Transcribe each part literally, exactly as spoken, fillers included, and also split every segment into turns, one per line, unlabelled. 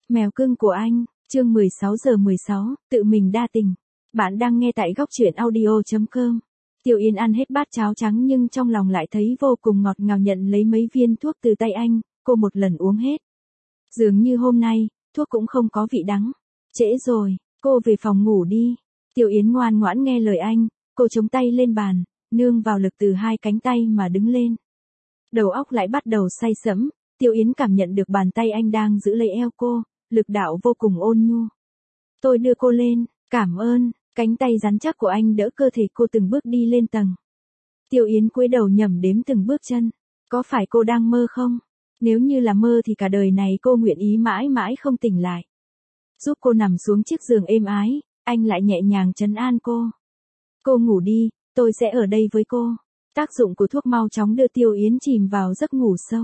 Mèo cưng của anh, chương mười sáu giờ mười sáu, tự mình đa tình. Bạn đang nghe tại góc truyện audio chấm com. Tiêu Yến ăn hết bát cháo trắng nhưng trong lòng lại thấy vô cùng ngọt ngào, nhận lấy mấy viên thuốc từ tay anh, cô một lần uống hết. Dường như hôm nay, thuốc cũng không có vị đắng. Trễ rồi, cô về phòng ngủ đi. Tiêu Yến ngoan ngoãn nghe lời anh, cô chống tay lên bàn, nương vào lực từ hai cánh tay mà đứng lên. Đầu óc lại bắt đầu say sẫm, Tiêu Yến cảm nhận được bàn tay anh đang giữ lấy eo cô, lực đạo vô cùng ôn nhu. Tôi đưa cô lên, cảm ơn, cánh tay rắn chắc của anh đỡ cơ thể cô từng bước đi lên tầng. Tiêu Yến cúi đầu nhẩm đếm từng bước chân, có phải cô đang mơ không? Nếu như là mơ thì cả đời này cô nguyện ý mãi mãi không tỉnh lại. Giúp cô nằm xuống chiếc giường êm ái, anh lại nhẹ nhàng trấn an cô. Cô ngủ đi, tôi sẽ ở đây với cô. Tác dụng của thuốc mau chóng đưa Tiêu Yến chìm vào giấc ngủ sâu.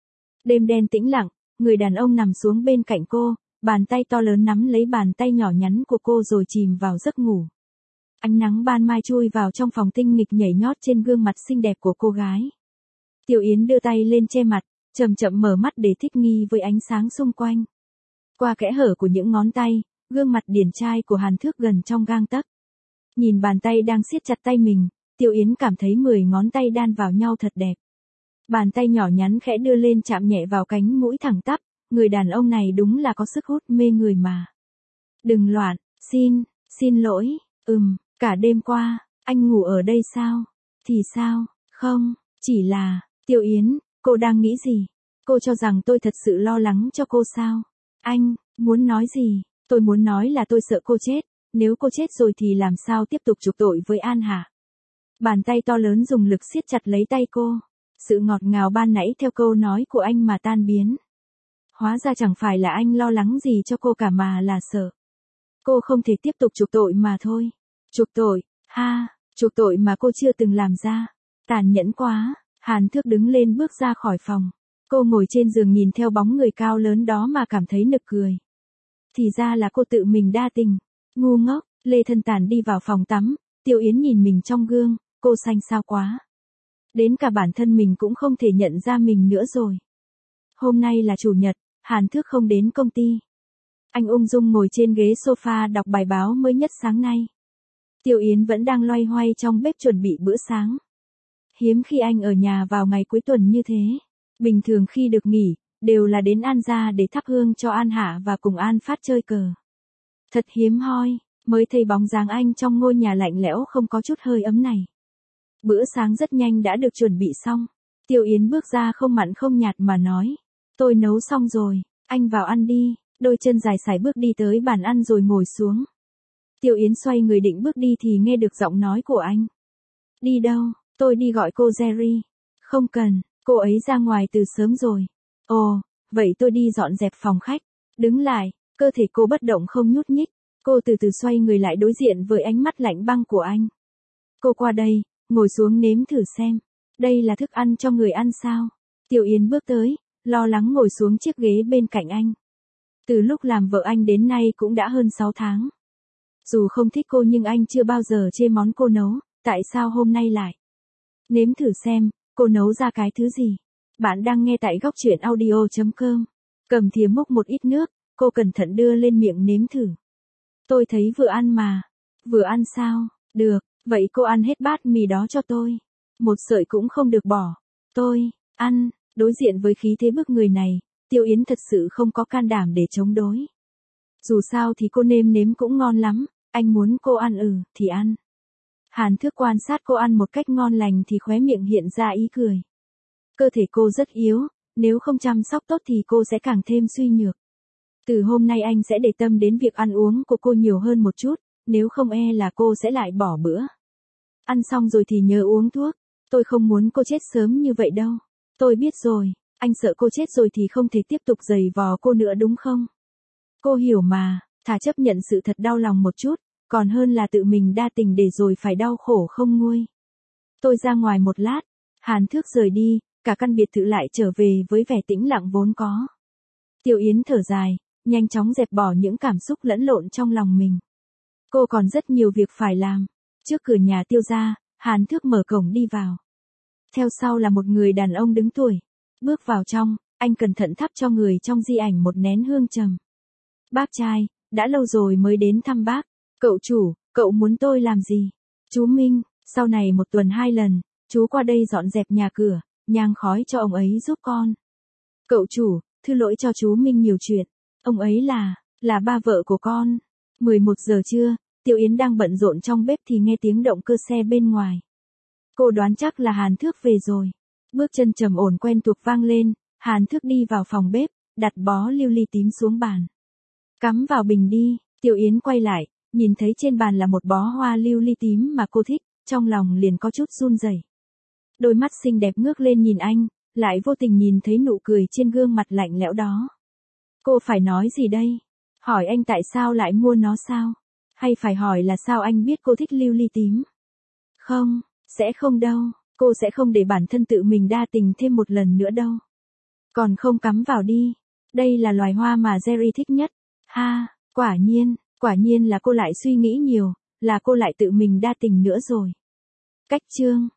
Đêm đen tĩnh lặng, người đàn ông nằm xuống bên cạnh cô, bàn tay to lớn nắm lấy bàn tay nhỏ nhắn của cô rồi chìm vào giấc ngủ. Ánh nắng ban mai chui vào trong phòng, tinh nghịch nhảy nhót trên gương mặt xinh đẹp của cô gái. Tiêu Yến đưa tay lên che mặt, chậm chậm mở mắt để thích nghi với ánh sáng xung quanh. Qua kẽ hở của những ngón tay, gương mặt điển trai của Hàn Thước gần trong gang tấc. Nhìn bàn tay đang siết chặt tay mình, Tiêu Yến cảm thấy mười ngón tay đan vào nhau thật đẹp. Bàn tay nhỏ nhắn khẽ đưa lên chạm nhẹ vào cánh mũi thẳng tắp, người đàn ông này đúng là có sức hút mê người mà. Đừng loạn, xin, xin lỗi, ừm, cả đêm qua, anh ngủ ở đây sao? Thì sao, không, chỉ là, Tiêu Yến, cô đang nghĩ gì? Cô cho rằng tôi thật sự lo lắng cho cô sao? Anh, muốn nói gì? Tôi muốn nói là tôi sợ cô chết, nếu cô chết rồi thì làm sao tiếp tục chuộc tội với An hả? Bàn tay to lớn dùng lực siết chặt lấy tay cô. Sự ngọt ngào ban nãy theo câu nói của anh mà tan biến. Hóa ra chẳng phải là anh lo lắng gì cho cô cả mà là sợ. Cô không thể tiếp tục chuộc tội mà thôi. Chuộc tội, ha, chuộc tội mà cô chưa từng làm ra. Tàn nhẫn quá, Hàn Thước đứng lên bước ra khỏi phòng. Cô ngồi trên giường nhìn theo bóng người cao lớn đó mà cảm thấy nực cười. Thì ra là cô tự mình đa tình. Ngu ngốc, Lê Thân Tàn đi vào phòng tắm, Tiêu Yến nhìn mình trong gương, cô xanh xao quá. Đến cả bản thân mình cũng không thể nhận ra mình nữa rồi. Hôm nay là chủ nhật, Hàn Thước không đến công ty. Anh ung dung ngồi trên ghế sofa đọc bài báo mới nhất sáng nay. Tiêu Yến vẫn đang loay hoay trong bếp chuẩn bị bữa sáng. Hiếm khi anh ở nhà vào ngày cuối tuần như thế. Bình thường khi được nghỉ, đều là đến An gia để thắp hương cho An Hạ và cùng An Phát chơi cờ. Thật hiếm hoi, mới thấy bóng dáng anh trong ngôi nhà lạnh lẽo không có chút hơi ấm này. Bữa sáng rất nhanh đã được chuẩn bị xong. Tiêu Yến bước ra không mặn không nhạt mà nói. Tôi nấu xong rồi, anh vào ăn đi. Đôi chân dài sải bước đi tới bàn ăn rồi ngồi xuống. Tiêu Yến xoay người định bước đi thì nghe được giọng nói của anh. Đi đâu, tôi đi gọi cô Jerry. Không cần, cô ấy ra ngoài từ sớm rồi. Ồ, vậy tôi đi dọn dẹp phòng khách. Đứng lại, cơ thể cô bất động không nhúc nhích. Cô từ từ xoay người lại đối diện với ánh mắt lạnh băng của anh. Cô qua đây, ngồi xuống nếm thử xem. Đây là thức ăn cho người ăn sao? Tiêu Yến bước tới, lo lắng ngồi xuống chiếc ghế bên cạnh anh. Từ lúc làm vợ anh đến nay cũng đã hơn sáu tháng. Dù không thích cô nhưng anh chưa bao giờ chê món cô nấu, tại sao hôm nay lại? Nếm thử xem, cô nấu ra cái thứ gì? Bạn đang nghe tại góc truyện audio chấm com. Cầm thìa múc một ít nước, cô cẩn thận đưa lên miệng nếm thử. Tôi thấy vừa ăn mà. Vừa ăn sao? Được, vậy cô ăn hết bát mì đó cho tôi. Một sợi cũng không được bỏ. Tôi, ăn, đối diện với khí thế bức người này, Tiêu Yến thật sự không có can đảm để chống đối. Dù sao thì cô nêm nếm cũng ngon lắm, anh muốn cô ăn ừ, thì ăn. Hàn Thước quan sát cô ăn một cách ngon lành thì khóe miệng hiện ra ý cười. Cơ thể cô rất yếu, nếu không chăm sóc tốt thì cô sẽ càng thêm suy nhược. Từ hôm nay anh sẽ để tâm đến việc ăn uống của cô nhiều hơn một chút, nếu không e là cô sẽ lại bỏ bữa. Ăn xong rồi thì nhớ uống thuốc, tôi không muốn cô chết sớm như vậy đâu. Tôi biết rồi, anh sợ cô chết rồi thì không thể tiếp tục giày vò cô nữa đúng không? Cô hiểu mà, thà chấp nhận sự thật đau lòng một chút, còn hơn là tự mình đa tình để rồi phải đau khổ không nguôi. Tôi ra ngoài một lát, Hàn Thước rời đi, cả căn biệt thự lại trở về với vẻ tĩnh lặng vốn có. Tiêu Yến thở dài, nhanh chóng dẹp bỏ những cảm xúc lẫn lộn trong lòng mình. Cô còn rất nhiều việc phải làm. Trước cửa nhà Tiêu gia, Hàn Thước mở cổng đi vào. Theo sau là một người đàn ông đứng tuổi. Bước vào trong, anh cẩn thận thắp cho người trong di ảnh một nén hương trầm. Bác trai, đã lâu rồi mới đến thăm bác. Cậu chủ, cậu muốn tôi làm gì? Chú Minh, sau này một tuần hai lần, chú qua đây dọn dẹp nhà cửa, nhang khói cho ông ấy giúp con. Cậu chủ, thứ lỗi cho chú Minh nhiều chuyện. Ông ấy là, là ba vợ của con. mười một giờ trưa, Tiểu Yến đang bận rộn trong bếp thì nghe tiếng động cơ xe bên ngoài. Cô đoán chắc là Hàn Thước về rồi. Bước chân trầm ổn quen thuộc vang lên, Hàn Thước đi vào phòng bếp, đặt bó lưu ly tím xuống bàn. Cắm vào bình đi. Tiểu Yến quay lại, nhìn thấy trên bàn là một bó hoa lưu ly tím mà cô thích, trong lòng liền có chút run rẩy. Đôi mắt xinh đẹp ngước lên nhìn anh, lại vô tình nhìn thấy nụ cười trên gương mặt lạnh lẽo đó. Cô phải nói gì đây? Hỏi anh tại sao lại mua nó sao? Hay phải hỏi là sao anh biết cô thích lưu ly tím? Không, sẽ không đâu, cô sẽ không để bản thân tự mình đa tình thêm một lần nữa đâu. Còn không cắm vào đi, đây là loài hoa mà Jerry thích nhất. Ha, quả nhiên, quả nhiên là cô lại suy nghĩ nhiều, là cô lại tự mình đa tình nữa rồi. Cách chương